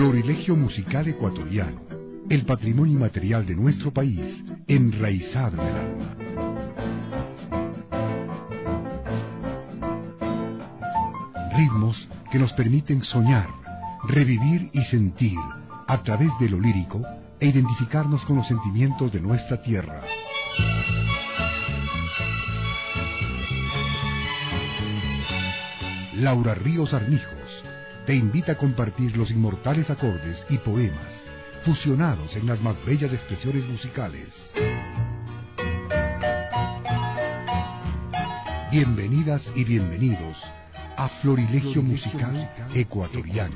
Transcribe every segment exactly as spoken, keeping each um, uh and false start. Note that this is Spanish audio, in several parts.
Florilegio musical ecuatoriano, el patrimonio inmaterial de nuestro país, enraizado en el alma. Ritmos que nos permiten soñar, revivir y sentir, a través de lo lírico, e identificarnos con los sentimientos de nuestra tierra. Laura Ríos Armijos te invita a compartir los inmortales acordes y poemas fusionados en las más bellas expresiones musicales. Bienvenidas y bienvenidos a Florilegio Musical Ecuatoriano.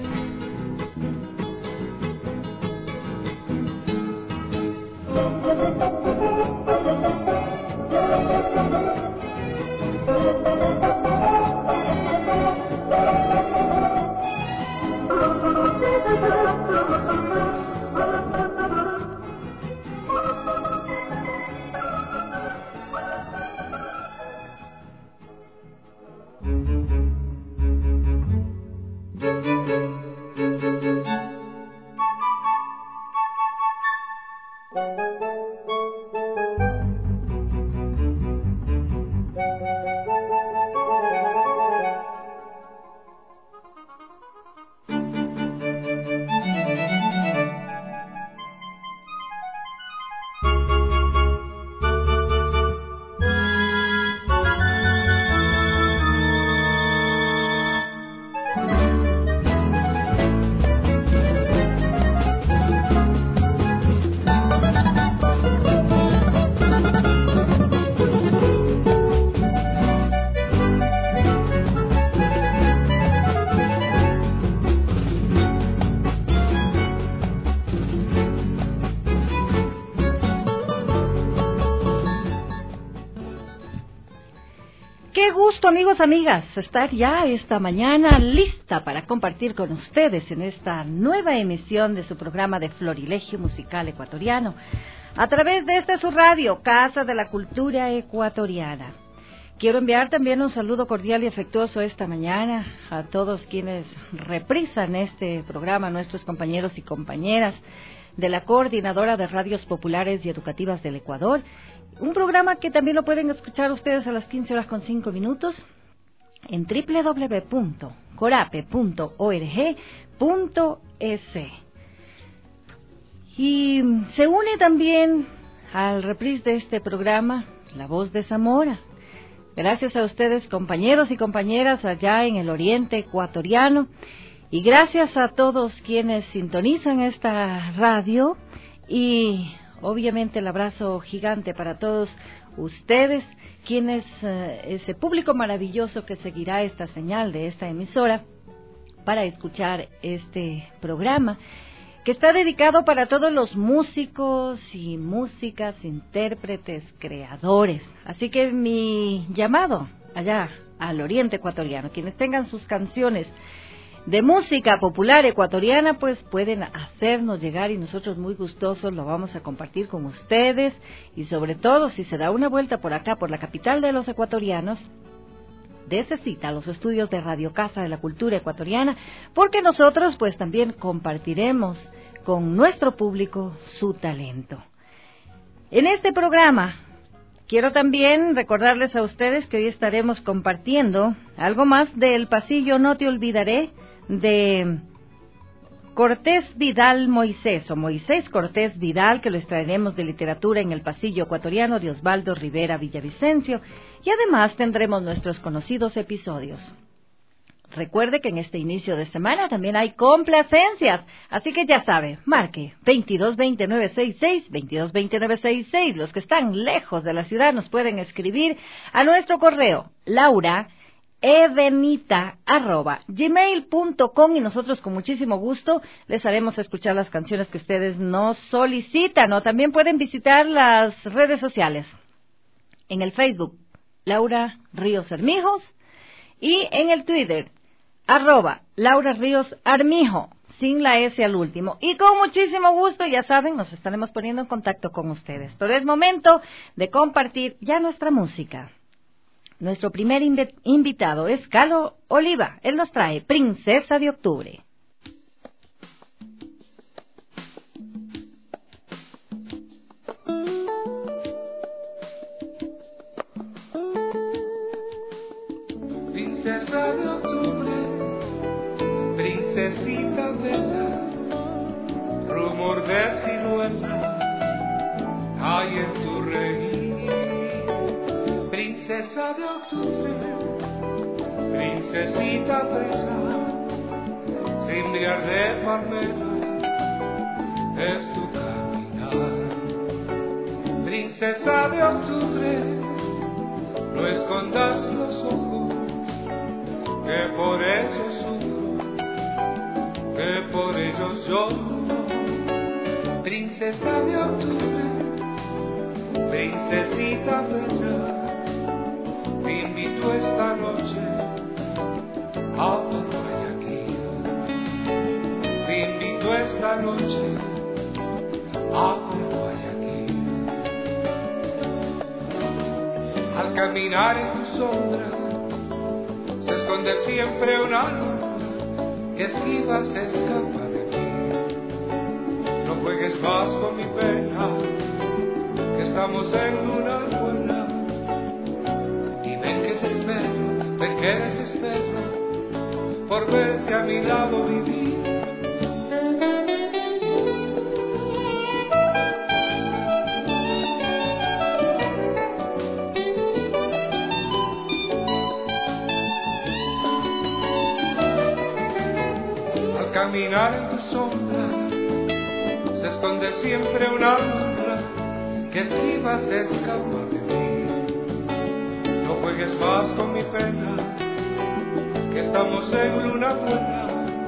Amigos, amigas, estar ya esta mañana lista para compartir con ustedes en esta nueva emisión de su programa de Florilegio Musical Ecuatoriano, a través de esta su radio, Casa de la Cultura Ecuatoriana. Quiero enviar también un saludo cordial y afectuoso esta mañana a todos quienes reprisan este programa, nuestros compañeros y compañeras de la Coordinadora de Radios Populares y Educativas del Ecuador. Un programa que también lo pueden escuchar ustedes a las quince horas con cinco minutos en doble u doble u doble u punto corape punto org punto es. Y se une también al reprise de este programa La Voz de Zamora. Gracias a ustedes, compañeros y compañeras allá en el oriente ecuatoriano, y gracias a todos quienes sintonizan esta radio, y obviamente el abrazo gigante para todos ustedes, quienes, eh, ese público maravilloso que seguirá esta señal de esta emisora para escuchar este programa, que está dedicado para todos los músicos y músicas, intérpretes, creadores. Así que mi llamado allá al oriente ecuatoriano, quienes tengan sus canciones de música popular ecuatoriana, pues pueden hacernos llegar, y nosotros muy gustosos lo vamos a compartir con ustedes. Y sobre todo, si se da una vuelta por acá, por la capital de los ecuatorianos, dése cita a los estudios de Radio Casa de la Cultura Ecuatoriana, porque nosotros pues también compartiremos con nuestro público su talento. En este programa quiero también recordarles a ustedes que hoy estaremos compartiendo algo más del pasillo No Te Olvidaré de Cortés Vidal Moisés, o Moisés Cortés Vidal, que lo extraeremos de Literatura en el Pasillo Ecuatoriano de Osvaldo Rivera Villavicencio, y además tendremos nuestros conocidos episodios. Recuerde que en este inicio de semana también hay complacencias, así que ya sabe, marque veintidós veinte nueve sesenta y seis, veintidós veinte nueve sesenta y seis. Los que están lejos de la ciudad nos pueden escribir a nuestro correo laura edenita arroba gmail punto com, y nosotros con muchísimo gusto les haremos escuchar las canciones que ustedes nos solicitan. O también pueden visitar las redes sociales, en el Facebook Laura Ríos Armijos, y en el Twitter arroba Laura Ríos Armijo, sin la S al último. Y con muchísimo gusto, ya saben, nos estaremos poniendo en contacto con ustedes. Pero es momento de compartir ya nuestra música. Nuestro primer inv- invitado es Calo Oliva. Él nos trae Princesa de Octubre. princesa de octubre, princesita bella, rumor de ciruelas hay en tu reír. Princesa de octubre, princesita bella, cimbriar de palmera es tu caminar. Princesa de octubre, no escondas los ojos, que por ellos sufro, que por ellos lloro. Princesa de octubre, princesita bella, te invito esta noche a Guayaquil. Te invito esta noche a Guayaquil. Al caminar en tu sombra se esconde siempre un alma que esquiva, se escapa de mí. No juegues más con mi pena, que estamos en luna buena. Y ven que te espero, ven que desespero por verte a mi lado vivir. Caminar en tu sombra se esconde siempre una alma que esquiva, se escapa de mí. No juegues más con mi pena, que estamos en luna buena.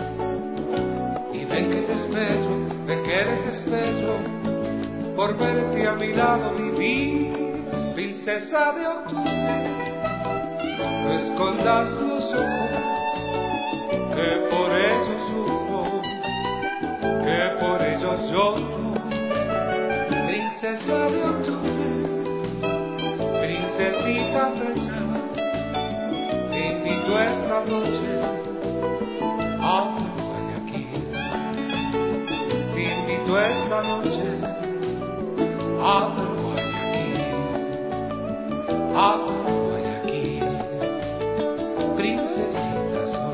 Y ven que te espero, ven que desespero por verte a mi lado vivir. Princesa de octubre, no escondas los ojos, que por ellos sufro, que por ellos lloro. Princesa de octubre, princesita bella, te invito esta noche a Guayaquil. Te invito esta noche a Guayaquil, a Guayaquil, princesita soy.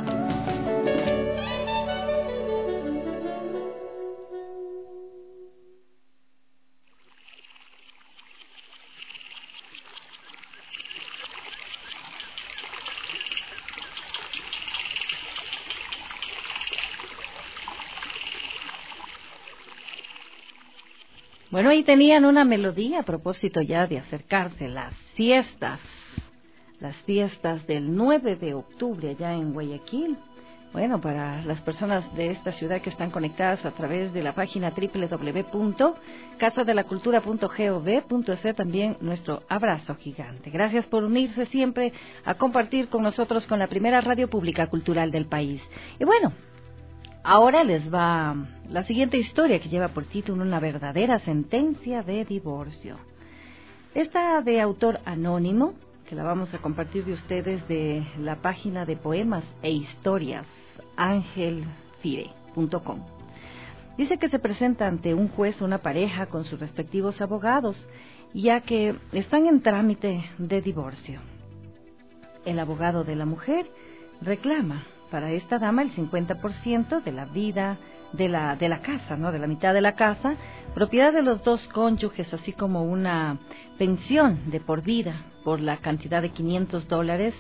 Bueno, ahí tenían una melodía a propósito ya de acercarse las fiestas, las fiestas del nueve de octubre allá en Guayaquil. Bueno, para las personas de esta ciudad que están conectadas a través de la página doble u doble u doble u punto casa de la cultura punto gov punto es también nuestro abrazo gigante. Gracias por unirse siempre a compartir con nosotros con la primera radio pública cultural del país. Y bueno, ahora les va la siguiente historia que lleva por título Una verdadera sentencia de divorcio. Esta de autor anónimo, que la vamos a compartir de ustedes de la página de poemas e historias angel fire punto com. Dice que se presenta ante un juez una pareja con sus respectivos abogados, ya que están en trámite de divorcio. El abogado de la mujer reclama para esta dama el cincuenta por ciento de la vida de la de la casa, ¿no? De la mitad de la casa, propiedad de los dos cónyuges, así como una pensión de por vida por la cantidad de quinientos dólares,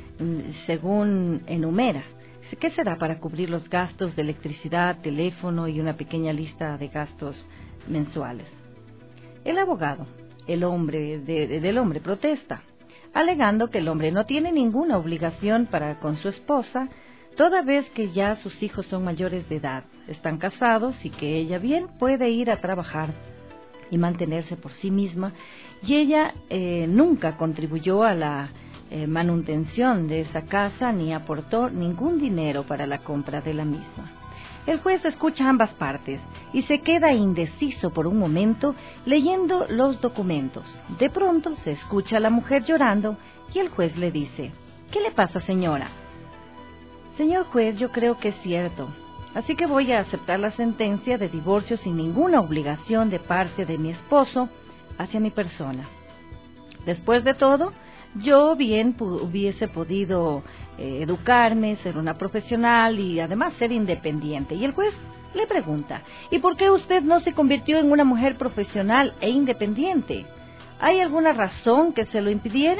según enumera. ¿Qué se da para cubrir los gastos de electricidad, teléfono y una pequeña lista de gastos mensuales? El abogado, el hombre de, de, del hombre protesta, alegando que el hombre no tiene ninguna obligación para con su esposa, toda vez que ya sus hijos son mayores de edad, están casados y que ella bien puede ir a trabajar y mantenerse por sí misma, y ella eh, nunca contribuyó a la eh, manutención de esa casa ni aportó ningún dinero para la compra de la misma. El juez escucha ambas partes y se queda indeciso por un momento leyendo los documentos. De pronto se escucha a la mujer llorando y el juez le dice: ¿Qué le pasa, señora? Señor juez, yo creo que es cierto, así que voy a aceptar la sentencia de divorcio sin ninguna obligación de parte de mi esposo hacia mi persona. Después de todo, yo bien pu- hubiese podido eh, educarme, ser una profesional y además ser independiente. Y el juez le pregunta, ¿y por qué usted no se convirtió en una mujer profesional e independiente? ¿Hay alguna razón que se lo impidiera?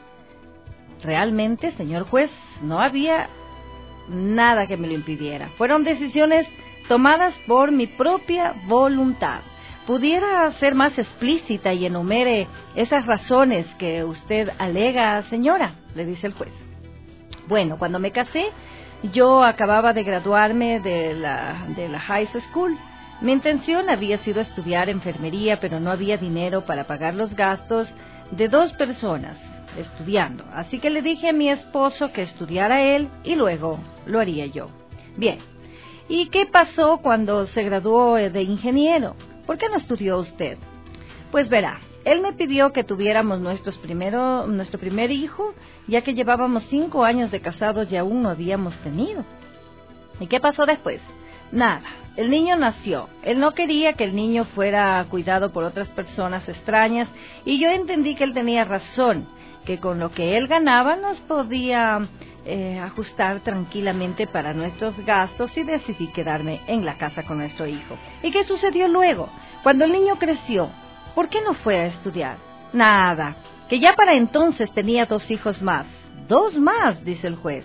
Realmente, señor juez, no había nada que me lo impidiera. Fueron decisiones tomadas por mi propia voluntad. ¿Pudiera ser más explícita y enumere esas razones que usted alega, señora?, le dice el juez. Bueno, cuando me casé, yo acababa de graduarme de la, de la high school. Mi intención había sido estudiar enfermería, pero no había dinero para pagar los gastos de dos personas estudiando. Así que le dije a mi esposo que estudiara él y luego lo haría yo. Bien, ¿y qué pasó cuando se graduó de ingeniero? ¿Por qué no estudió usted? Pues verá, él me pidió que tuviéramos nuestros primero, nuestro primer hijo, ya que llevábamos cinco años de casados y aún no habíamos tenido. ¿Y qué pasó después? Nada, el niño nació. Él no quería que el niño fuera cuidado por otras personas extrañas y yo entendí que él tenía razón, que con lo que él ganaba nos podía eh, ajustar tranquilamente para nuestros gastos y decidí quedarme en la casa con nuestro hijo. ¿Y qué sucedió luego? Cuando el niño creció, ¿por qué no fue a estudiar? Nada, que ya para entonces tenía dos hijos más. Dos más, dice el juez.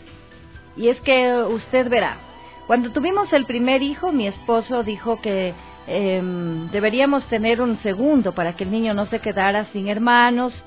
Y es que usted verá, cuando tuvimos el primer hijo, mi esposo dijo que eh, deberíamos tener un segundo para que el niño no se quedara sin hermanos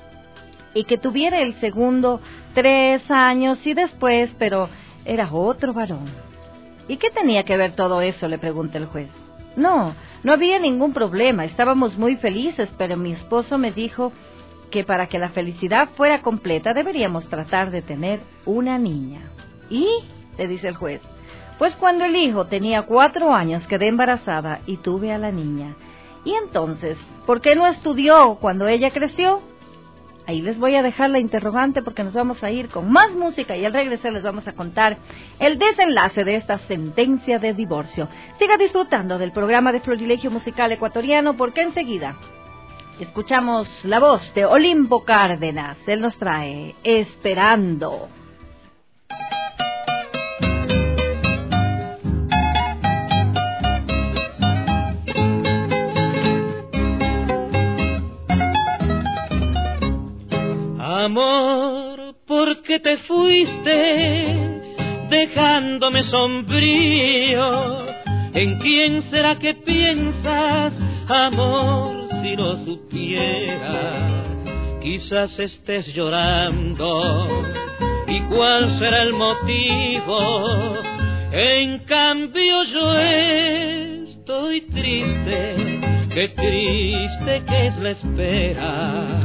y que tuviera el segundo tres años y después, pero era otro varón. ¿Y qué tenía que ver todo eso?, le pregunta el juez. No, no había ningún problema, estábamos muy felices, pero mi esposo me dijo que para que la felicidad fuera completa deberíamos tratar de tener una niña. ¿Y?, le dice el juez. Pues cuando el hijo tenía cuatro años quedé embarazada y tuve a la niña. Y entonces, ¿por qué no estudió cuando ella creció? Ahí les voy a dejar la interrogante porque nos vamos a ir con más música y al regresar les vamos a contar el desenlace de esta sentencia de divorcio. Siga disfrutando del programa de Florilegio Musical Ecuatoriano porque enseguida escuchamos la voz de Olimpo Cárdenas. Él nos trae Esperando. Amor, ¿por qué te fuiste dejándome sombrío? ¿En quién será que piensas, amor, si lo supieras? Quizás estés llorando, ¿y cuál será el motivo? En cambio yo estoy triste, qué triste que es la espera.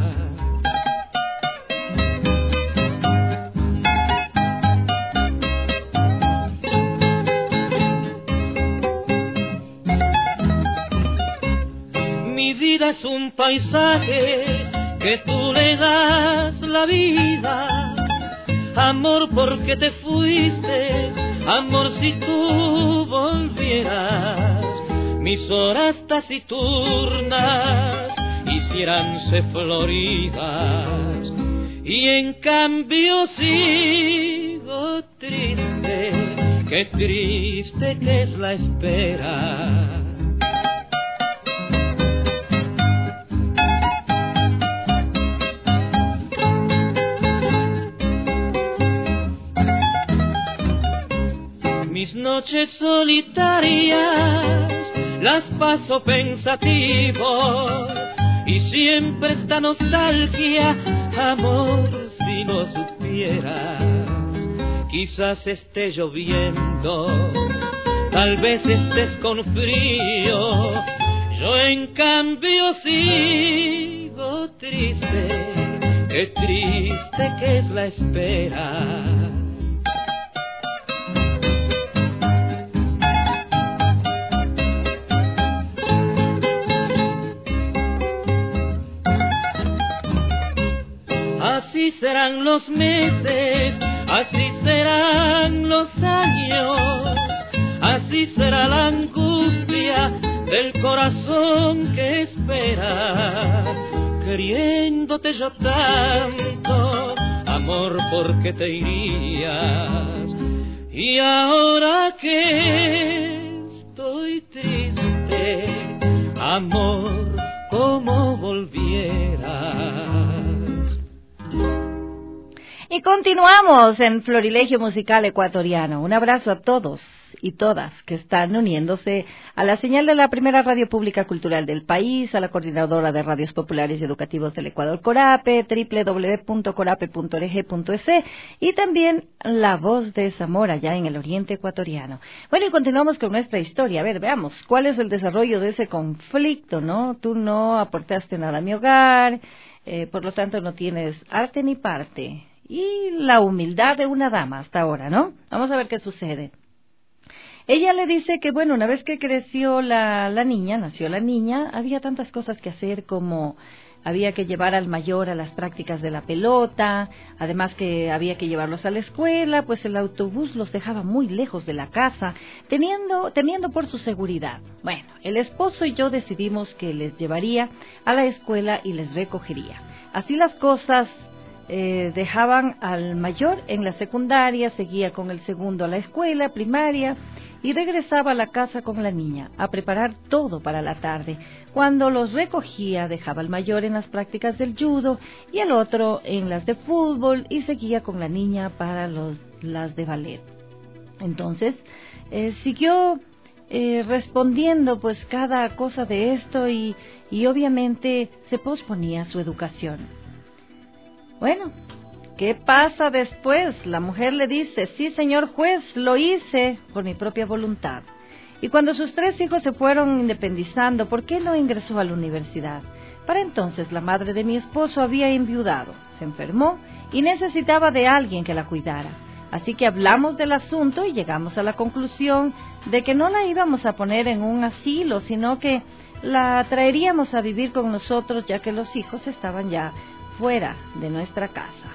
Es un paisaje que tú le das la vida, amor, porque te fuiste, amor, si tú volvieras, mis horas taciturnas hicieranse floridas, y en cambio sigo triste, qué triste que es la espera. Mis noches solitarias las paso pensativo y siempre esta nostalgia, amor, si lo supieras. Quizás esté lloviendo, tal vez estés con frío, yo en cambio sigo triste, qué triste que es la espera. Así serán los meses, así serán los años, así será la angustia del corazón que espera, queriéndote yo tanto, amor, ¿por qué te irías? Y ahora que estoy triste, amor, ¿cómo volvieras? Y continuamos en Florilegio Musical Ecuatoriano. Un abrazo a todos y todas que están uniéndose a la señal de la primera radio pública cultural del país, a la coordinadora de radios populares y educativos del Ecuador, Corape, doble u doble u doble u punto corape punto org punto es, y también La Voz de Zamora, allá en el oriente ecuatoriano. Bueno, y continuamos con nuestra historia. A ver, veamos, ¿cuál es el desarrollo de ese conflicto, no? Tú no aportaste nada a mi hogar, eh, por lo tanto no tienes arte ni parte. Y la humildad de una dama hasta ahora, ¿no? Vamos a ver qué sucede. Ella le dice que, bueno, una vez que creció la, la niña, nació la niña, había tantas cosas que hacer como había que llevar al mayor a las prácticas de la pelota, además que había que llevarlos a la escuela, pues el autobús los dejaba muy lejos de la casa, teniendo, temiendo por su seguridad. Bueno, el esposo y yo decidimos que les llevaría a la escuela y les recogería. Así las cosas. Eh, dejaban al mayor en la secundaria, seguía con el segundo a la escuela primaria y regresaba a la casa con la niña a preparar todo para la tarde. Cuando los recogía, dejaba al mayor en las prácticas del judo y al otro en las de fútbol y seguía con la niña para los, las de ballet. Entonces, eh, siguió eh, respondiendo pues cada cosa de esto y, y obviamente se posponía su educación. Bueno, ¿qué pasa después? La mujer le dice, sí, señor juez, lo hice por mi propia voluntad. Y cuando sus tres hijos se fueron independizando, ¿por qué no ingresó a la universidad? Para entonces la madre de mi esposo había enviudado, se enfermó y necesitaba de alguien que la cuidara. Así que hablamos del asunto y llegamos a la conclusión de que no la íbamos a poner en un asilo, sino que la traeríamos a vivir con nosotros, ya que los hijos estaban ya fuera de nuestra casa.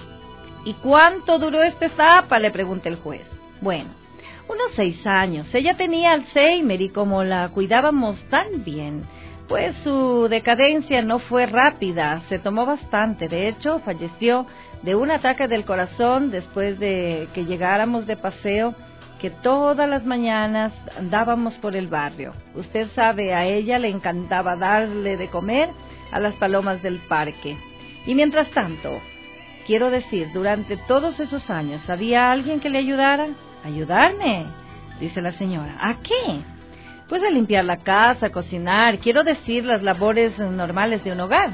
¿Y cuánto duró esta etapa?, le pregunta el juez. Bueno, unos seis años. Ella tenía Alzheimer y como la cuidábamos tan bien, pues su decadencia no fue rápida, se tomó bastante. De hecho, falleció de un ataque del corazón después de que llegáramos de paseo, que todas las mañanas andábamos por el barrio. Usted sabe, a ella le encantaba darle de comer a las palomas del parque. Y mientras tanto, quiero decir, durante todos esos años, ¿había alguien que le ayudara? ¿Ayudarme?, dice la señora. ¿A qué? Pues a limpiar la casa, cocinar, quiero decir, las labores normales de un hogar.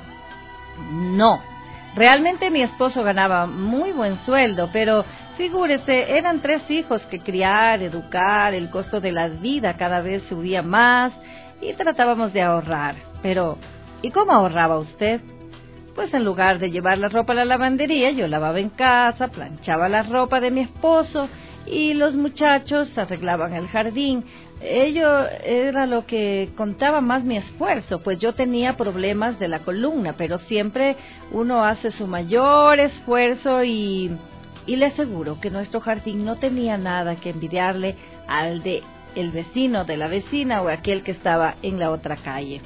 No, realmente mi esposo ganaba muy buen sueldo, pero figúrese, eran tres hijos que criar, educar, el costo de la vida cada vez subía más y tratábamos de ahorrar. Pero, ¿y cómo ahorraba usted? Pues en lugar de llevar la ropa a la lavandería, yo lavaba en casa, planchaba la ropa de mi esposo y los muchachos arreglaban el jardín. Ello era lo que contaba más mi esfuerzo, pues yo tenía problemas de la columna, pero siempre uno hace su mayor esfuerzo y, y le aseguro que nuestro jardín no tenía nada que envidiarle al de el vecino de la vecina o aquel que estaba en la otra calle.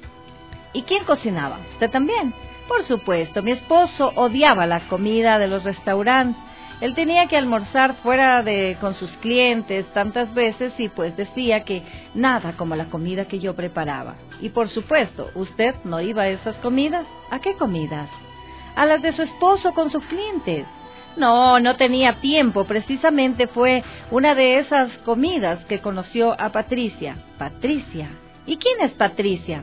¿Y quién cocinaba? ¿Usted también? Por supuesto, mi esposo odiaba la comida de los restaurantes. Él tenía que almorzar fuera de con sus clientes tantas veces y pues decía que nada como la comida que yo preparaba. Y por supuesto, ¿usted no iba a esas comidas? ¿A qué comidas? A las de su esposo con sus clientes. No, no tenía tiempo. Precisamente fue una de esas comidas que conoció a Patricia. Patricia. ¿Y quién es Patricia?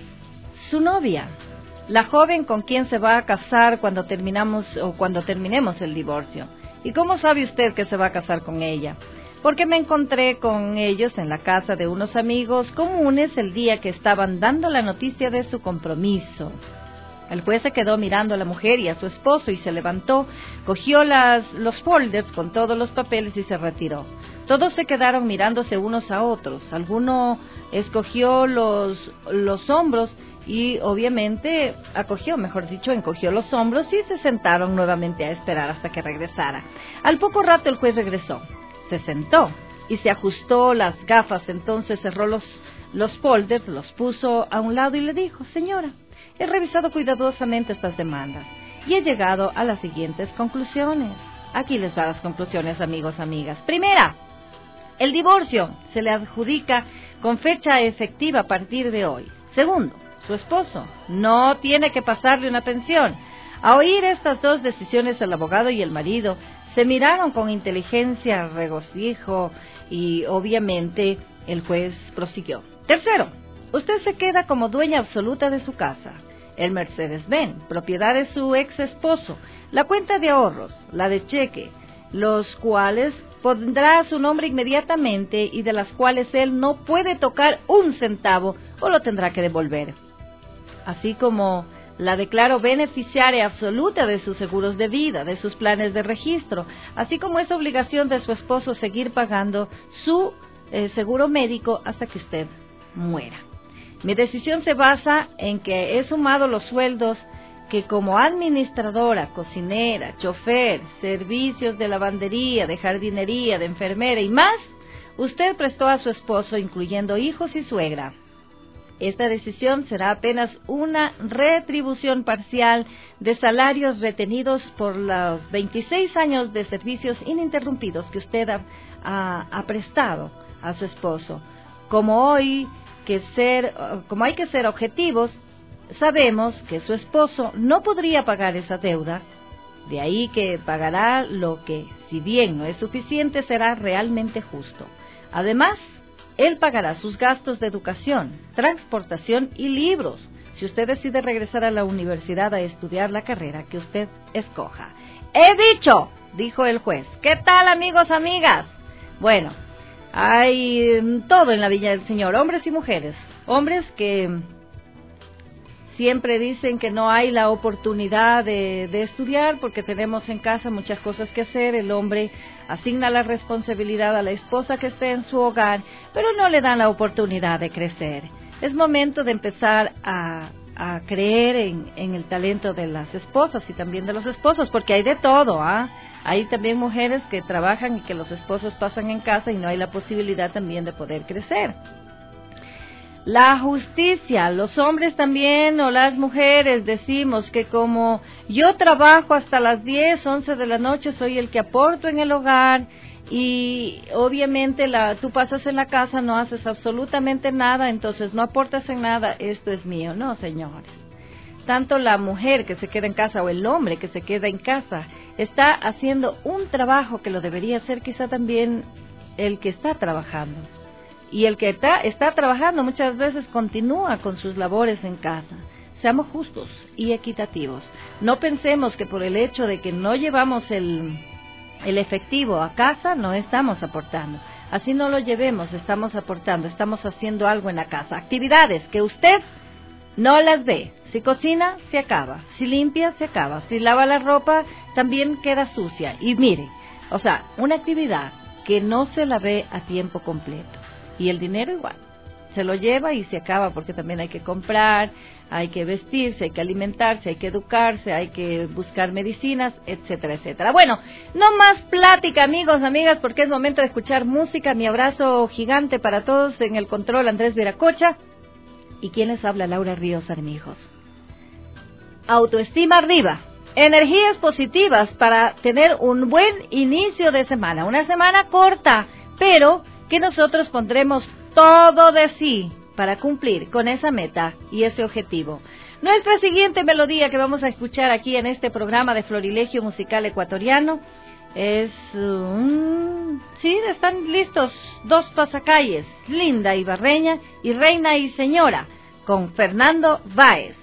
Su novia. La joven con quien se va a casar cuando terminamos o cuando terminemos el divorcio. ¿Y cómo sabe usted que se va a casar con ella? Porque me encontré con ellos en la casa de unos amigos comunes el día que estaban dando la noticia de su compromiso. El juez se quedó mirando a la mujer y a su esposo y se levantó, cogió las, los folders con todos los papeles y se retiró. Todos se quedaron mirándose unos a otros. Alguno escogió los, los hombros y obviamente acogió, mejor dicho, encogió los hombros y se sentaron nuevamente a esperar hasta que regresara. Al poco rato el juez regresó, se sentó y se ajustó las gafas, entonces cerró los, los folders, los puso a un lado y le dijo: señora, he revisado cuidadosamente estas demandas y he llegado a las siguientes conclusiones. Aquí les va las conclusiones, amigos, amigas. Primera, el divorcio se le adjudica con fecha efectiva a partir de hoy. Segundo, su esposo no tiene que pasarle una pensión. A oír estas dos decisiones, el abogado y el marido se miraron con inteligencia, regocijo y obviamente el juez prosiguió. Tercero, usted se queda como dueña absoluta de su casa. El Mercedes-Benz, propiedad de su ex esposo, la cuenta de ahorros, la de cheque, los cuales pondrá su nombre inmediatamente y de las cuales él no puede tocar un centavo o lo tendrá que devolver. Así como la declaro beneficiaria absoluta de sus seguros de vida, de sus planes de registro, así como es obligación de su esposo seguir pagando su eh, seguro médico hasta que usted muera. Mi decisión se basa en que he sumado los sueldos que como administradora, cocinera, chofer, servicios de lavandería, de jardinería, de enfermera y más, usted prestó a su esposo, incluyendo hijos y suegra. Esta decisión será apenas una retribución parcial de salarios retenidos por los veintiséis años de servicios ininterrumpidos que usted ha, ha, ha prestado a su esposo. Como hoy que ser, como hay que ser objetivos, sabemos que su esposo no podría pagar esa deuda, de ahí que pagará lo que, si bien no es suficiente, será realmente justo. Además, él pagará sus gastos de educación, transportación y libros, si usted decide regresar a la universidad a estudiar la carrera que usted escoja. ¡He dicho!, dijo el juez. ¿Qué tal, amigos, amigas? Bueno, hay todo en la Viña del Señor, hombres y mujeres. Hombres que siempre dicen que no hay la oportunidad de, de estudiar porque tenemos en casa muchas cosas que hacer. El hombre asigna la responsabilidad a la esposa que esté en su hogar, pero no le dan la oportunidad de crecer. Es momento de empezar a, a creer en, en el talento de las esposas y también de los esposos, porque hay de todo, ¿ah? Hay también mujeres que trabajan y que los esposos pasan en casa y no hay la posibilidad también de poder crecer. La justicia, los hombres también o las mujeres decimos que como yo trabajo hasta las diez, once de la noche, soy el que aporto en el hogar y obviamente la, tú pasas en la casa, no haces absolutamente nada, entonces no aportas en nada, esto es mío. No, señores. Tanto la mujer que se queda en casa o el hombre que se queda en casa está haciendo un trabajo que lo debería hacer quizá también el que está trabajando. Y el que está, está trabajando muchas veces continúa con sus labores en casa. Seamos justos y equitativos. No pensemos que por el hecho de que no llevamos el, el efectivo a casa, no estamos aportando. Así no lo llevemos, estamos aportando, estamos haciendo algo en la casa. Actividades que usted no las ve. Si cocina, se acaba. Si limpia, se acaba. Si lava la ropa, también queda sucia. Y mire, o sea, una actividad que no se la ve a tiempo completo. Y el dinero igual, se lo lleva y se acaba porque también hay que comprar, hay que vestirse, hay que alimentarse, hay que educarse, hay que buscar medicinas, etcétera, etcétera. Bueno, no más plática, amigos, amigas, porque es momento de escuchar música. Mi abrazo gigante para todos en el control, Andrés Veracocha. ¿Y quién les habla? Laura Ríos Armijos. Autoestima arriba, energías positivas para tener un buen inicio de semana. Una semana corta, pero que nosotros pondremos todo de sí para cumplir con esa meta y ese objetivo. Nuestra siguiente melodía que vamos a escuchar aquí en este programa de Florilegio Musical Ecuatoriano es... Um, sí, están listos dos pasacalles, Linda Ibarreña y Reina y Señora, con Fernando Báez.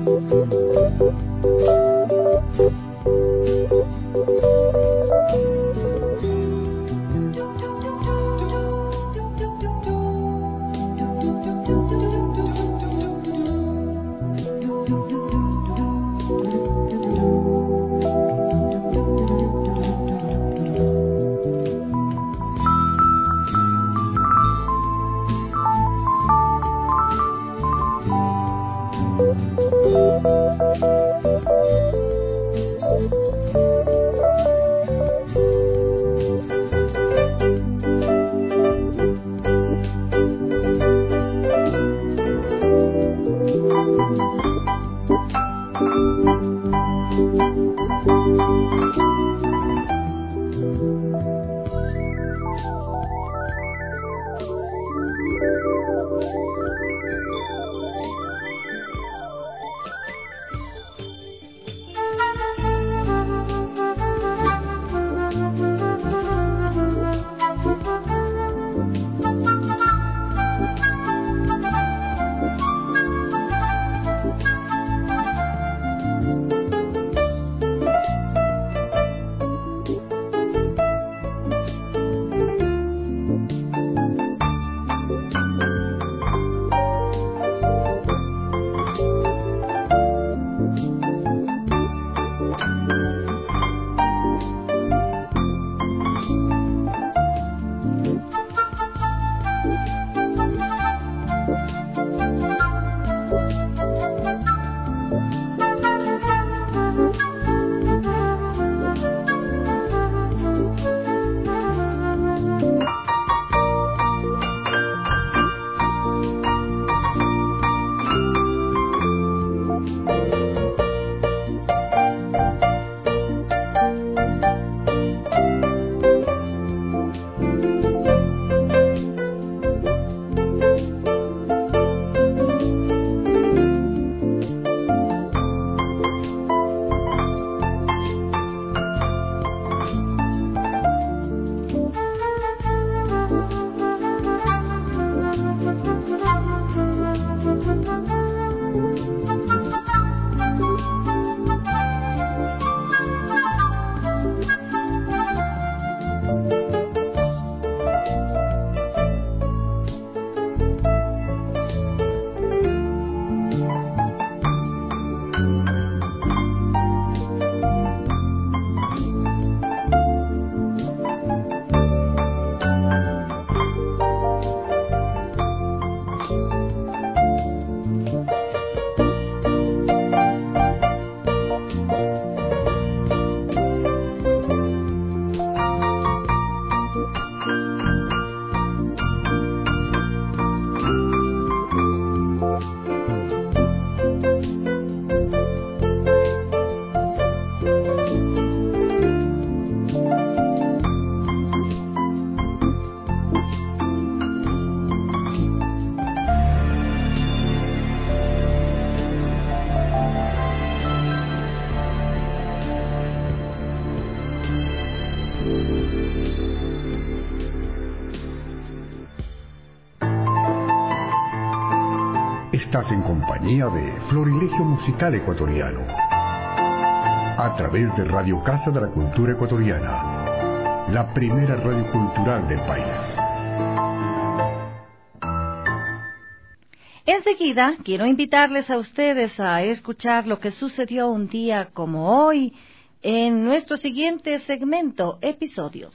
Estás en compañía de Florilegio Musical Ecuatoriano, a través de Radio Casa de la Cultura Ecuatoriana, la primera radio cultural del país. Enseguida quiero invitarles a ustedes a escuchar lo que sucedió un día como hoy en nuestro siguiente segmento, Episodios.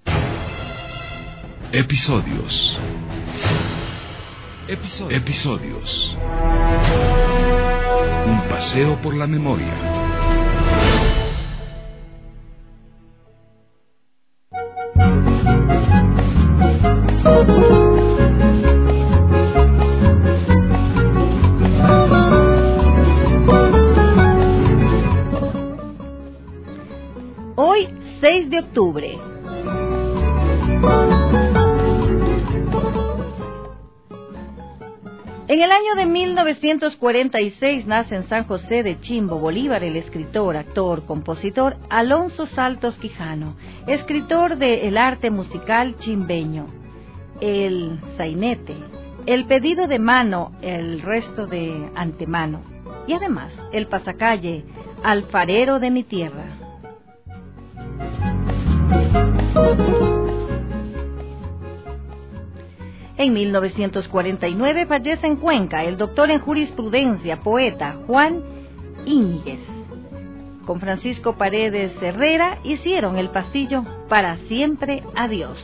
Episodios. Episodios. Episodios. Un paseo por la memoria. Hoy, seis de octubre. En el año de mil novecientos cuarenta y seis nace en San José de Chimbo, Bolívar, el escritor, actor, compositor Alonso Saltos Quijano, escritor de El arte musical chimbeño, El sainete, El pedido de mano, El resto de antemano, y además el pasacalle Alfarero de mi tierra. En mil novecientos cuarenta y nueve fallece en Cuenca el doctor en jurisprudencia, poeta Juan Íñiguez. Con Francisco Paredes Herrera hicieron el pasillo Para siempre adiós.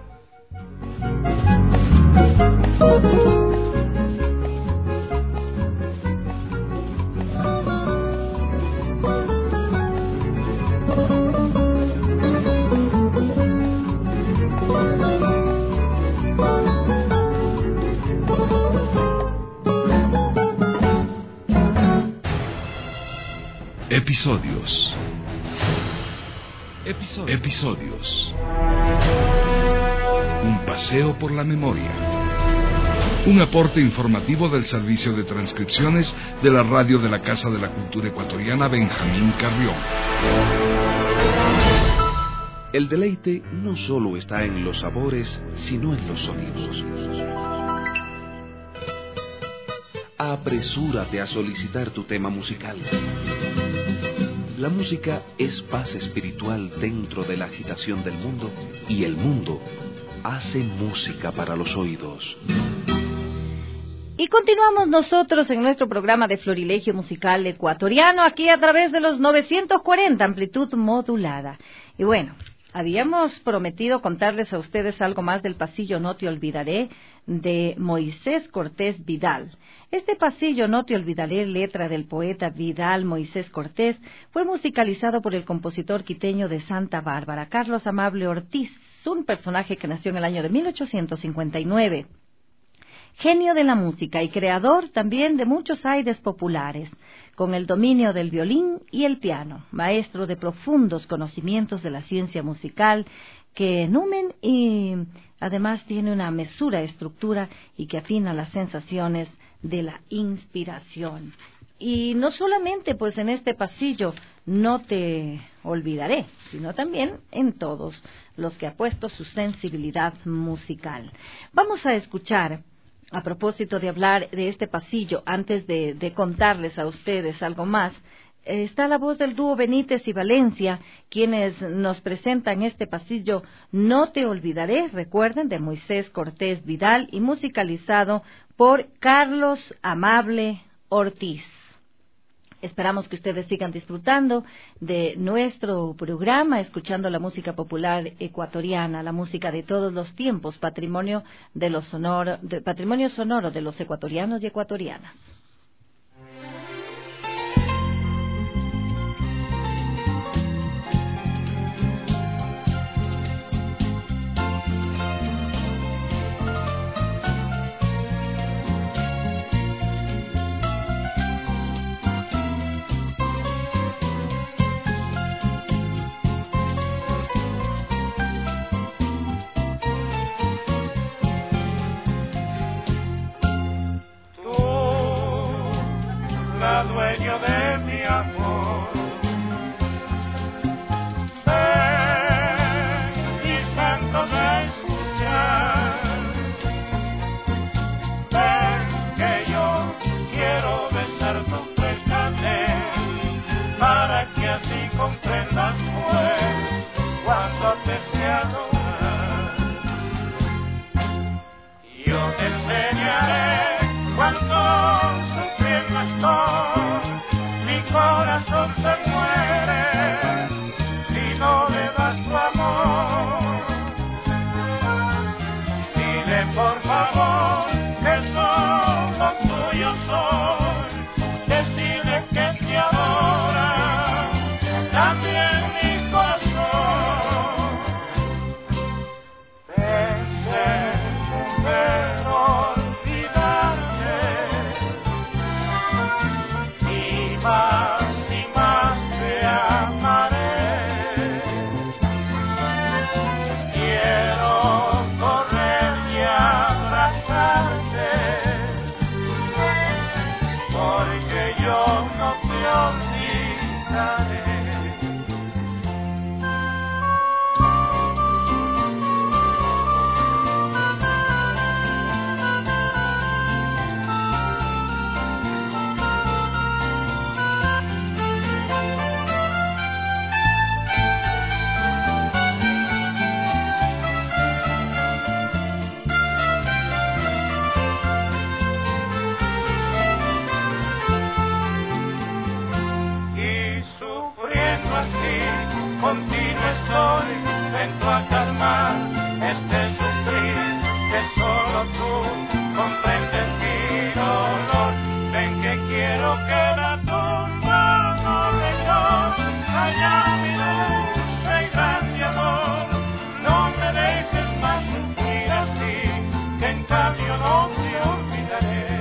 Episodios. Episodios. Episodios. Un paseo por la memoria. Un aporte informativo del servicio de transcripciones de la radio de la Casa de la Cultura Ecuatoriana Benjamín Carrión. El deleite no solo está en los sabores, sino en los sonidos. Apresúrate a solicitar tu tema musical. La música es paz espiritual dentro de la agitación del mundo, y el mundo hace música para los oídos. Y continuamos nosotros en nuestro programa de Florilegio Musical Ecuatoriano, aquí a través de los novecientos cuarenta, amplitud modulada. Y bueno, habíamos prometido contarles a ustedes algo más del pasillo No te olvidaré de Moisés Cortés Vidal. Este pasillo No te olvidaré, letra del poeta Vidal Moisés Cortés, fue musicalizado por el compositor quiteño de Santa Bárbara, Carlos Amable Ortiz, un personaje que nació en el año de mil ochocientos cincuenta y nueve. Genio de la música y creador también de muchos aires populares, con el dominio del violín y el piano, maestro de profundos conocimientos de la ciencia musical, que numen y además tiene una mesura, estructura y que afina las sensaciones de la inspiración. Y no solamente pues en este pasillo No te olvidaré, sino también en todos los que ha puesto su sensibilidad musical. Vamos a escuchar, a propósito de hablar de este pasillo, antes de, de contarles a ustedes algo más, está la voz del dúo Benítez y Valencia, quienes nos presentan este pasillo No te olvidaré, recuerden, de Moisés Cortés Vidal y musicalizado por Carlos Amable Ortiz. Esperamos que ustedes sigan disfrutando de nuestro programa, escuchando la música popular ecuatoriana, la música de todos los tiempos, patrimonio de los sonoro, de, patrimonio sonoro de los ecuatorianos y ecuatorianas. Dueño de mi amor, ven mis cantos a escuchar, ven que yo quiero besar tu pestaña, para que así comprendas pues cuando te sé adorar. Yo te enseñaré cuando sufriendo estoy, mi corazón se muere si no le das tu amor. Dile por favor que solo tuyo soy, decide que te adora también mi corazón. Pensé pero olvidarte y más y más te amaré. Quiero correr y abrazarte, porque yo no te olvidaré. estoy, vengo a calmar este sufrir que solo tú comprendes mi dolor. Ven que quiero que la tumba no me yo, allá mi luz de grande amor. No me dejes más sufrir así, que en cambio no te olvidaré.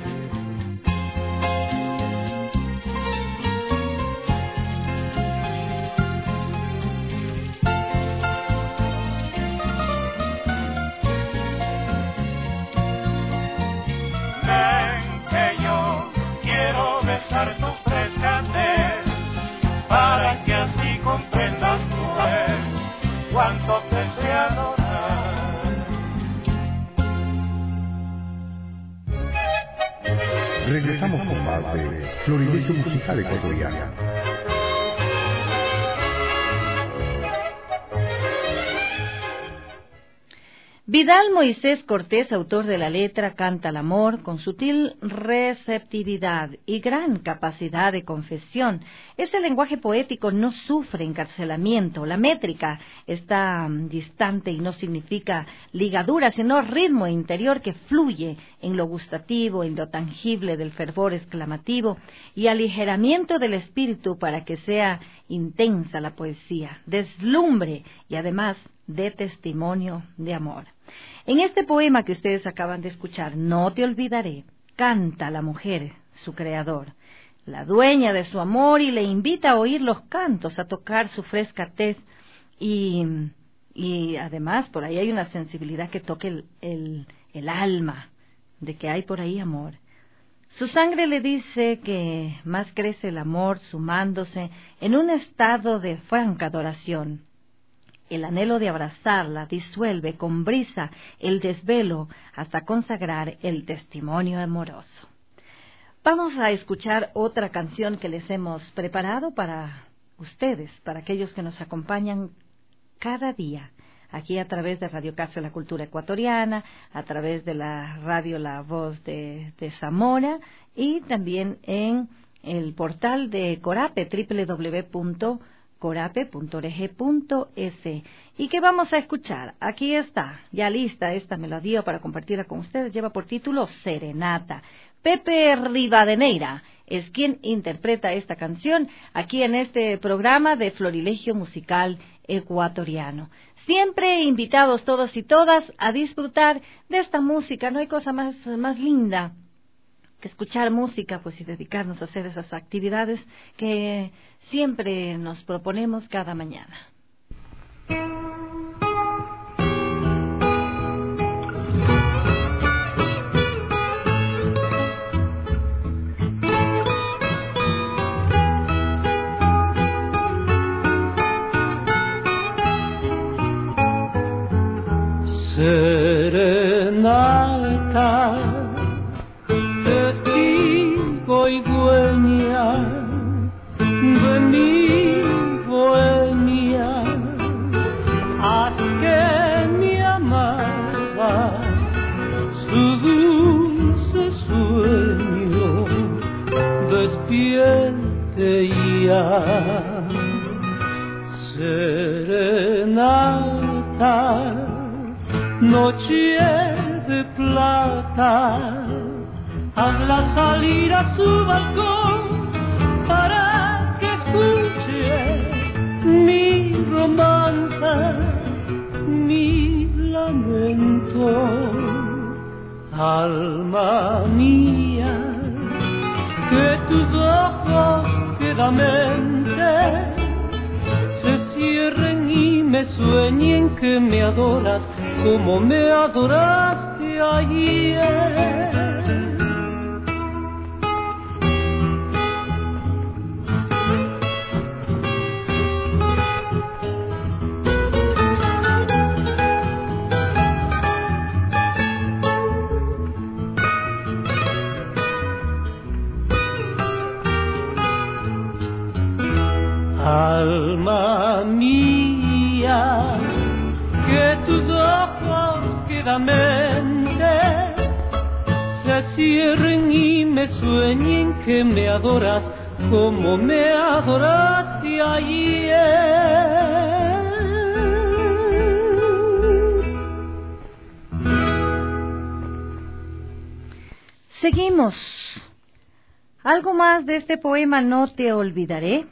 Tu frescadez, para que así comprendas mujer cuánto te sé adorar. Regresamos con más de Florilegio Musical Ecuatoriano. Vidal Moisés Cortés, autor de la letra, canta el amor con sutil receptividad y gran capacidad de confesión. Este lenguaje poético no sufre encarcelamiento. La métrica está distante y no significa ligadura, sino ritmo interior que fluye en lo gustativo, en lo tangible del fervor exclamativo y aligeramiento del espíritu para que sea intensa la poesía, deslumbre y además de testimonio de amor. En este poema que ustedes acaban de escuchar, No te olvidaré, canta la mujer, su creador, la dueña de su amor, y le invita a oír los cantos, a tocar su fresca tez, y, y además por ahí hay una sensibilidad que toque el, el, el alma, de que hay por ahí amor. Su sangre le dice que más crece el amor sumándose en un estado de franca adoración. El anhelo de abrazarla disuelve con brisa el desvelo hasta consagrar el testimonio amoroso. Vamos a escuchar otra canción que les hemos preparado para ustedes, para aquellos que nos acompañan cada día, aquí a través de Radio Casa de la Cultura Ecuatoriana, a través de la radio La Voz de, de Zamora y también en el portal de Corape, doble u doble u doble u punto corape punto org punto es. ¿Y qué vamos a escuchar? Aquí está, ya lista esta melodía para compartirla con ustedes. Lleva por título Serenata. Pepe Rivadeneira es quien interpreta esta canción aquí en este programa de Florilegio Musical Ecuatoriano. Siempre invitados todos y todas a disfrutar de esta música. No hay cosa más, más linda que escuchar música, pues, y dedicarnos a hacer esas actividades que siempre nos proponemos cada mañana. Serenata, testigo y dueña de mi bohemia, haz que mi amada su dulce sueño despierte ya. Serenata, noche de plata, hazla salir a su balcón para que escuche mi romanza, mi lamento. Alma mía, que tus ojos quedamente se cierren y me sueñen que me adoras como me adoraste ayer. Alma mía, que tus ojos quedamente se cierren y me sueñen que me adoras como me adoraste ayer. Seguimos. Algo más de este poema No te olvidaré,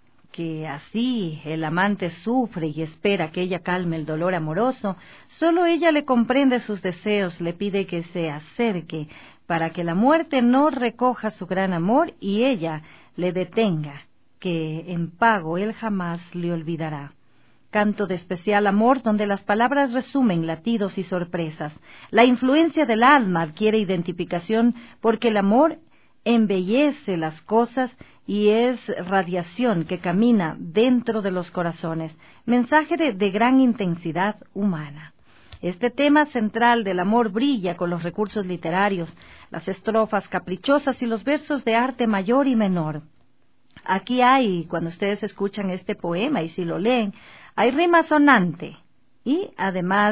que así el amante sufre y espera que ella calme el dolor amoroso. Solo ella le comprende sus deseos, le pide que se acerque para que la muerte no recoja su gran amor y ella le detenga, que en pago él jamás le olvidará. Canto de especial amor donde las palabras resumen latidos y sorpresas. La influencia del alma adquiere identificación porque el amor embellece las cosas y es radiación que camina dentro de los corazones. Mensaje de, de gran intensidad humana. Este tema central del amor brilla con los recursos literarios, las estrofas caprichosas y los versos de arte mayor y menor. Aquí hay, cuando ustedes escuchan este poema y si lo leen, hay rima sonante y además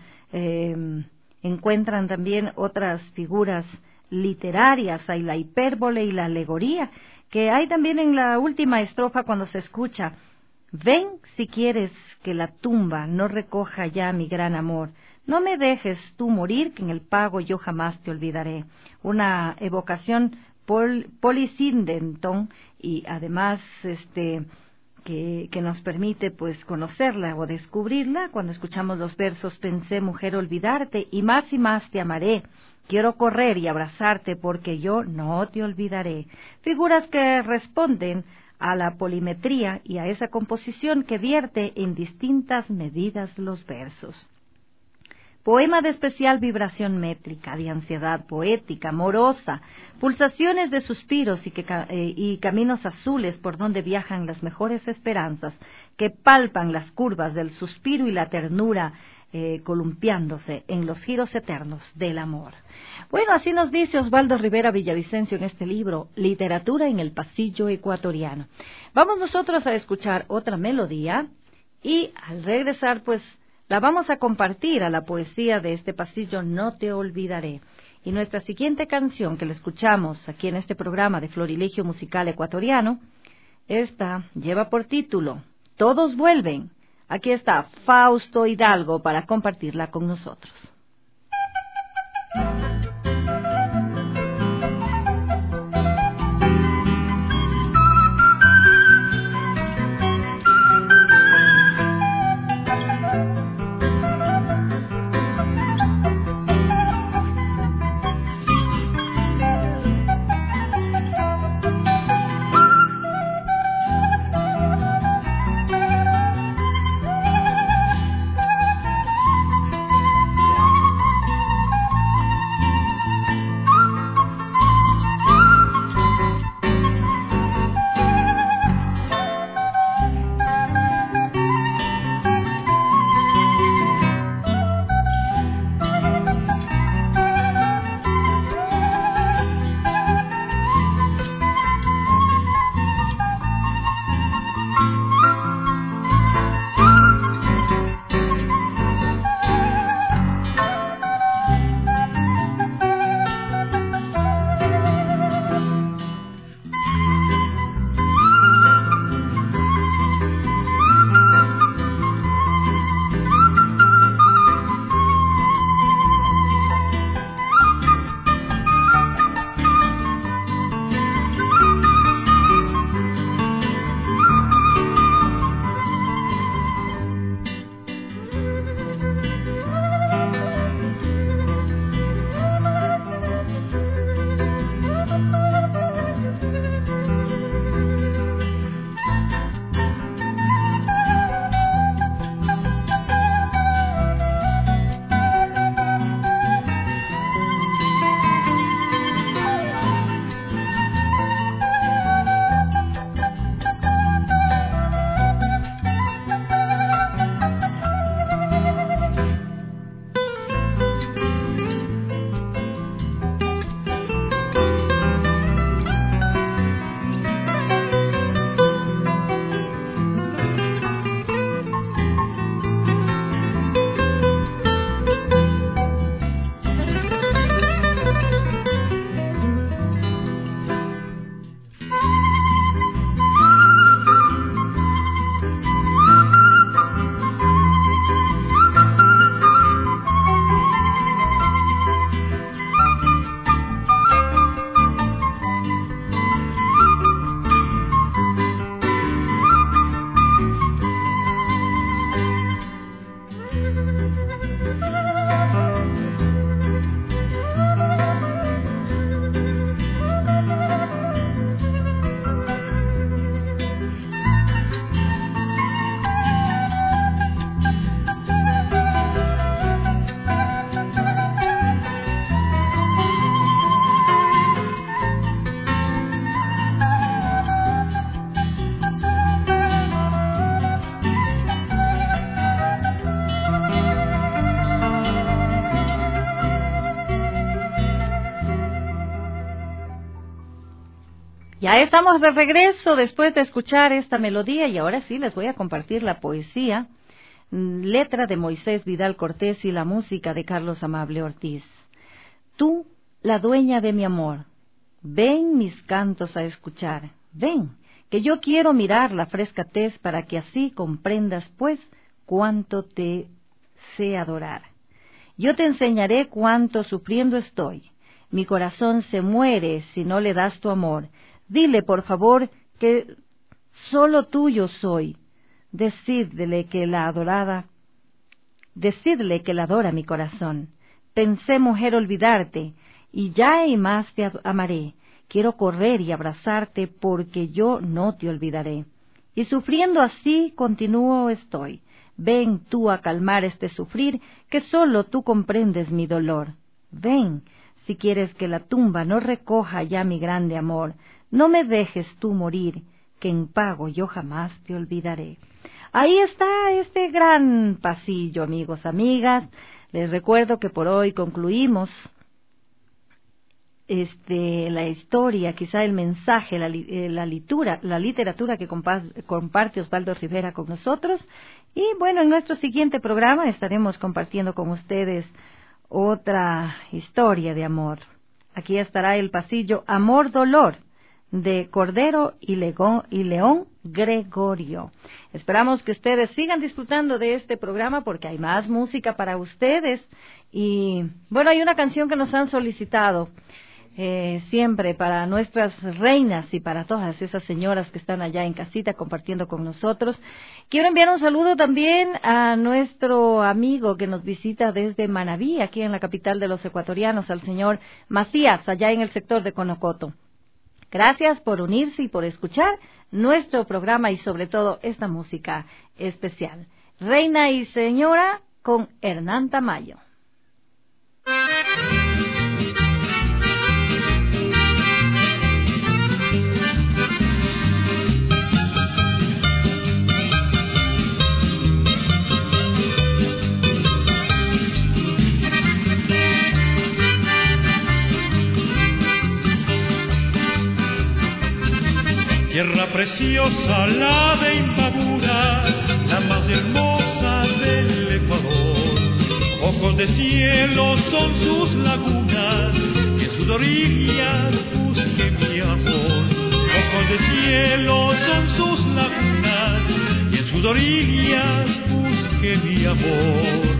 eh, encuentran también otras figuras literarias, hay la hipérbole y la alegoría, que hay también en la última estrofa cuando se escucha: ven si quieres que la tumba no recoja ya mi gran amor, no me dejes tú morir, que en el pago yo jamás te olvidaré. Una evocación pol, polisíndenton y además este que, que nos permite pues conocerla o descubrirla. Cuando escuchamos los versos: pensé, mujer, olvidarte y más y más te amaré, quiero correr y abrazarte porque yo no te olvidaré. Figuras que responden a la polimetría y a esa composición que vierte en distintas medidas los versos. Poema de especial vibración métrica, de ansiedad poética, amorosa, pulsaciones de suspiros y, que, eh, y caminos azules por donde viajan las mejores esperanzas, que palpan las curvas del suspiro y la ternura, eh, columpiándose en los giros eternos del amor. Bueno, así nos dice Osvaldo Rivera Villavicencio en este libro, Literatura en el Pasillo Ecuatoriano. Vamos nosotros a escuchar otra melodía y al regresar pues la vamos a compartir a la poesía de este pasillo No te olvidaré. Y nuestra siguiente canción que la escuchamos aquí en este programa de Florilegio Musical Ecuatoriano, esta lleva por título Todos vuelven. Aquí está Fausto Hidalgo para compartirla con nosotros. Ya estamos de regreso después de escuchar esta melodía y ahora sí les voy a compartir la poesía, letra de Moisés Vidal Cortés y la música de Carlos Amable Ortiz. Tú, la dueña de mi amor, ven mis cantos a escuchar, ven, que yo quiero mirar la fresca tez para que así comprendas pues cuánto te sé adorar. Yo te enseñaré cuánto sufriendo estoy, mi corazón se muere si no le das tu amor. Dile, por favor, que solo tuyo soy. Decidle que la adorada, decidle que la adora mi corazón. Pensé, mujer, olvidarte, y ya y más te amaré. Quiero correr y abrazarte, porque yo no te olvidaré. Y sufriendo así, continúo estoy. Ven tú a calmar este sufrir, que solo tú comprendes mi dolor. Ven, si quieres que la tumba no recoja ya mi grande amor. No me dejes tú morir, que en pago yo jamás te olvidaré. Ahí está este gran pasillo, amigos, amigas. Les recuerdo que por hoy concluimos este, la historia, quizá el mensaje, la, la, litura, la literatura que compa comparte Osvaldo Rivera con nosotros. Y bueno, en nuestro siguiente programa estaremos compartiendo con ustedes otra historia de amor. Aquí estará el pasillo Amor Dolor, de Cordero y, Legón, y León Gregorio. Esperamos que ustedes sigan disfrutando de este programa porque hay más música para ustedes. Y bueno, hay una canción que nos han solicitado eh, siempre para nuestras reinas y para todas esas señoras que están allá en casita compartiendo con nosotros. Quiero enviar un saludo también a nuestro amigo que nos visita desde Manabí, aquí en la capital de los ecuatorianos, al señor Macías, allá en el sector de Conocoto. Gracias por unirse y por escuchar nuestro programa y sobre todo esta música especial. Reina y Señora con Hernán Tamayo. Tierra preciosa, la de Imbabura, la más hermosa del Ecuador. Ojos de cielo son sus lagunas, y en sus orillas busque mi amor. Ojos de cielo son sus lagunas, y en sus orillas busque mi amor.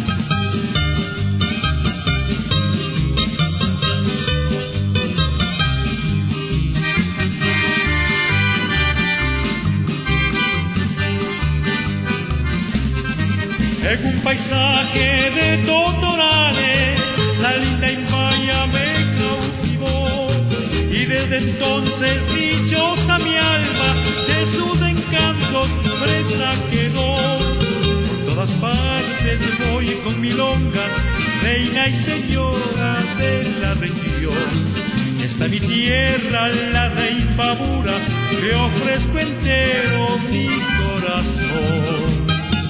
En un paisaje de totorales, la linda Imbaya me cautivó, y desde entonces dichosa mi alma de sus encantos presa quedó. Por todas partes voy con milongas, reina y señora de la región. Esta mi tierra, la de Imbabura, que ofrezco entero mi corazón.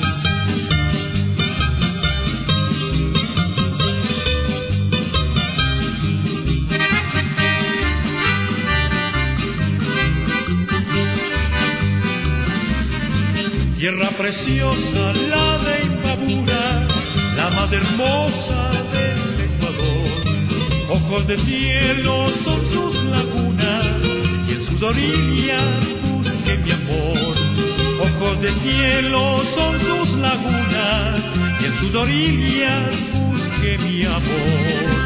Tierra preciosa, la de Imbabura, la más hermosa del Ecuador. Ojos de cielo son sus lagunas, y en sus orillas busque mi amor. Ojos de cielo son sus lagunas, y en sus orillas busque mi amor.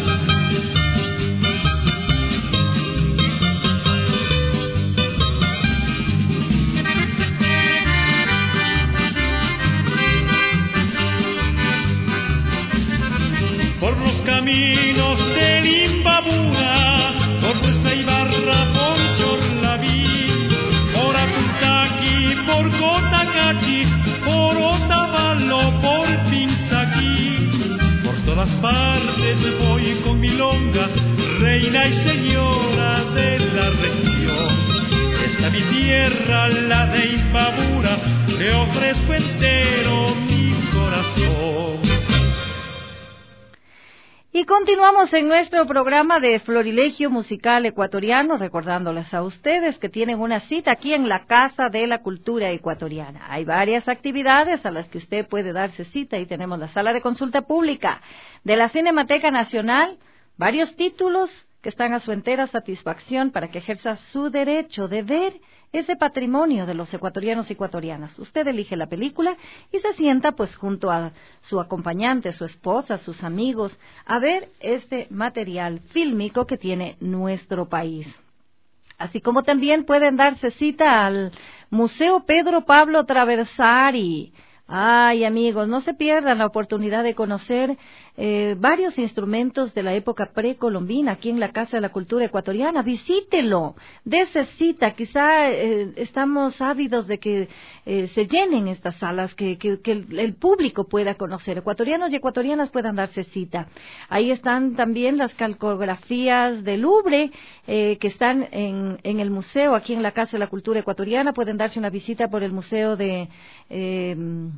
Caminos de Imbabura, por nuestra Ibarra, por Chorlaví, por Apuntaqui, por Cotacachi, por Otavalo, por Pinzaquí. Por todas partes voy con milonga, reina y señora de la región. Esta mi tierra, la de Imbabura, le ofrezco entero mi corazón. Y continuamos en nuestro programa de Florilegio Musical Ecuatoriano, recordándoles a ustedes que tienen una cita aquí en la Casa de la Cultura Ecuatoriana. Hay varias actividades a las que usted puede darse cita y tenemos la sala de consulta pública de la Cinemateca Nacional, varios títulos que están a su entera satisfacción para que ejerza su derecho de ver ese patrimonio de los ecuatorianos y ecuatorianas. Usted elige la película y se sienta pues junto a su acompañante, su esposa, sus amigos, a ver este material fílmico que tiene nuestro país. Así como también pueden darse cita al Museo Pedro Pablo Traversari. Ay, amigos, no se pierdan la oportunidad de conocer eh, varios instrumentos de la época precolombina aquí en la Casa de la Cultura Ecuatoriana. Visítelo, dése cita. Quizá eh, estamos ávidos de que eh, se llenen estas salas, que, que, que el, el público pueda conocer, ecuatorianos y ecuatorianas puedan darse cita. Ahí están también las calcografías del Louvre, eh, que están en, en el museo, aquí en la Casa de la Cultura Ecuatoriana. Pueden darse una visita por el Museo de... Eh,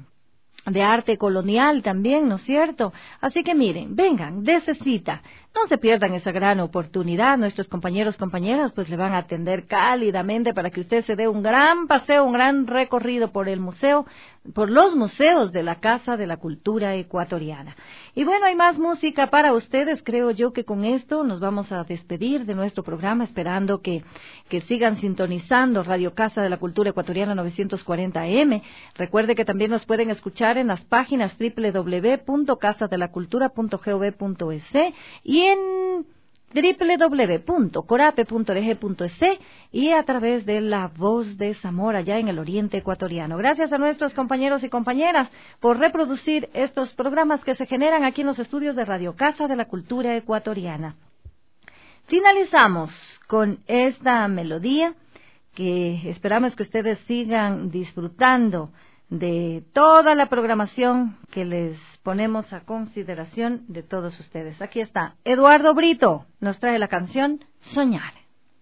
de arte colonial también, ¿no es cierto? Así que miren, vengan, dése cita, no se pierdan esa gran oportunidad. Nuestros compañeros, compañeras, pues le van a atender cálidamente para que usted se dé un gran paseo, un gran recorrido por el museo, por los museos de la Casa de la Cultura Ecuatoriana. Y bueno, hay más música para ustedes. Creo yo que con esto nos vamos a despedir de nuestro programa, esperando que, que sigan sintonizando Radio Casa de la Cultura Ecuatoriana novecientos cuarenta A M. Recuerde que también nos pueden escuchar en las páginas doble u doble u doble u punto casa de la cultura punto gov punto es y en doble u doble u doble u punto corape punto org punto es y a través de La Voz de Zamora, allá en el oriente ecuatoriano. Gracias a nuestros compañeros y compañeras por reproducir estos programas que se generan aquí en los estudios de Radio Casa de la Cultura Ecuatoriana. Finalizamos con esta melodía que esperamos que ustedes sigan disfrutando de toda la programación que les ponemos a consideración de todos ustedes. Aquí está Eduardo Brito, nos trae la canción Soñar.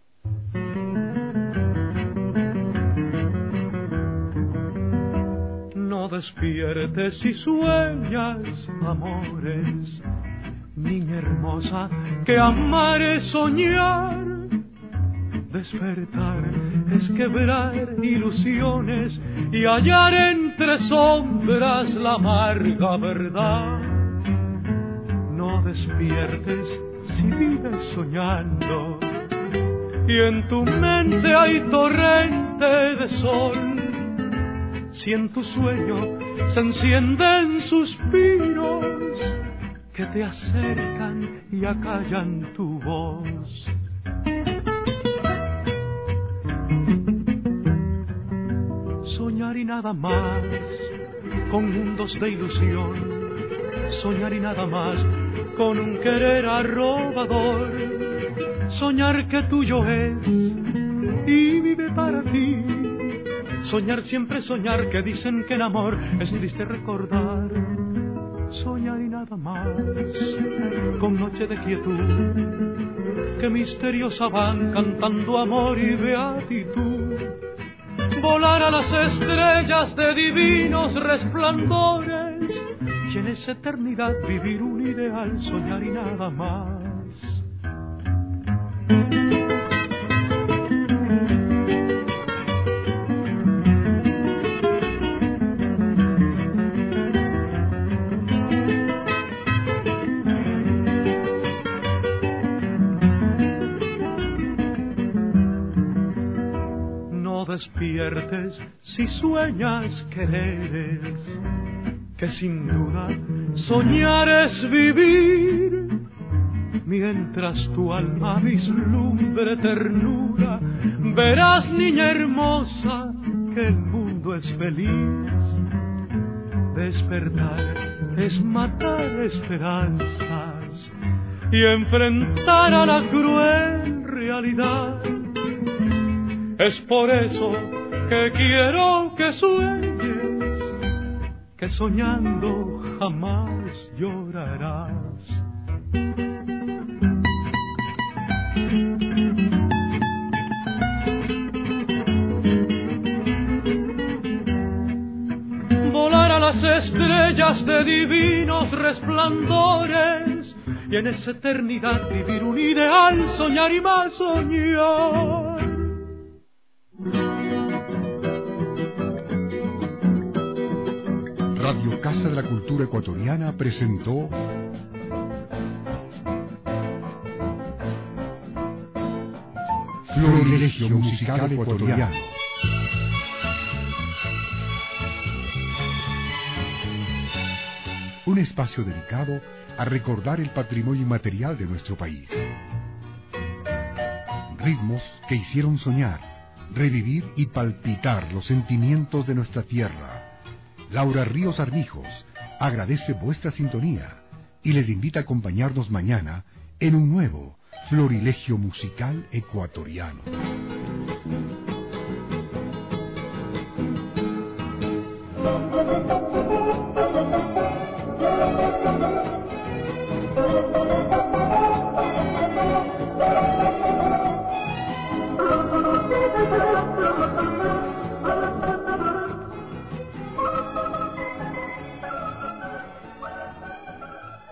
No despiertes si sueñas amores, niña hermosa, que amar es soñar. Despertar es quebrar ilusiones y hallar entre sombras la amarga verdad. No despiertes si vives soñando y en tu mente hay torrente de sol. Si en tu sueño se encienden suspiros que te acercan y acallan tu voz. Soñar y nada más, con mundos de ilusión. Soñar y nada más, con un querer arrobador. Soñar que tuyo es y vive para ti. Soñar siempre soñar, que dicen que el amor es triste recordar. Soñar y nada más, con noche de quietud, que misteriosa van cantando amor y beatitud. Volar a las estrellas de divinos resplandores y en esa eternidad vivir un ideal, soñar y nada más. Despiertes si sueñas quereres, que sin duda soñar es vivir, mientras tu alma vislumbre ternura, verás, niña hermosa, que el mundo es feliz. Despertar es matar esperanzas y enfrentar a la cruel realidad. Es por eso que quiero que sueñes, que soñando jamás llorarás. Volar a las estrellas de divinos resplandores y en esa eternidad vivir un ideal, soñar y más soñar. Radio Casa de la Cultura Ecuatoriana presentó Florilegio Musical Ecuatoriano. Un espacio dedicado a recordar el patrimonio inmaterial de nuestro país. Ritmos que hicieron soñar, revivir y palpitar los sentimientos de nuestra tierra. Laura Ríos Armijos agradece vuestra sintonía y les invita a acompañarnos mañana en un nuevo Florilegio Musical Ecuatoriano. Thank you.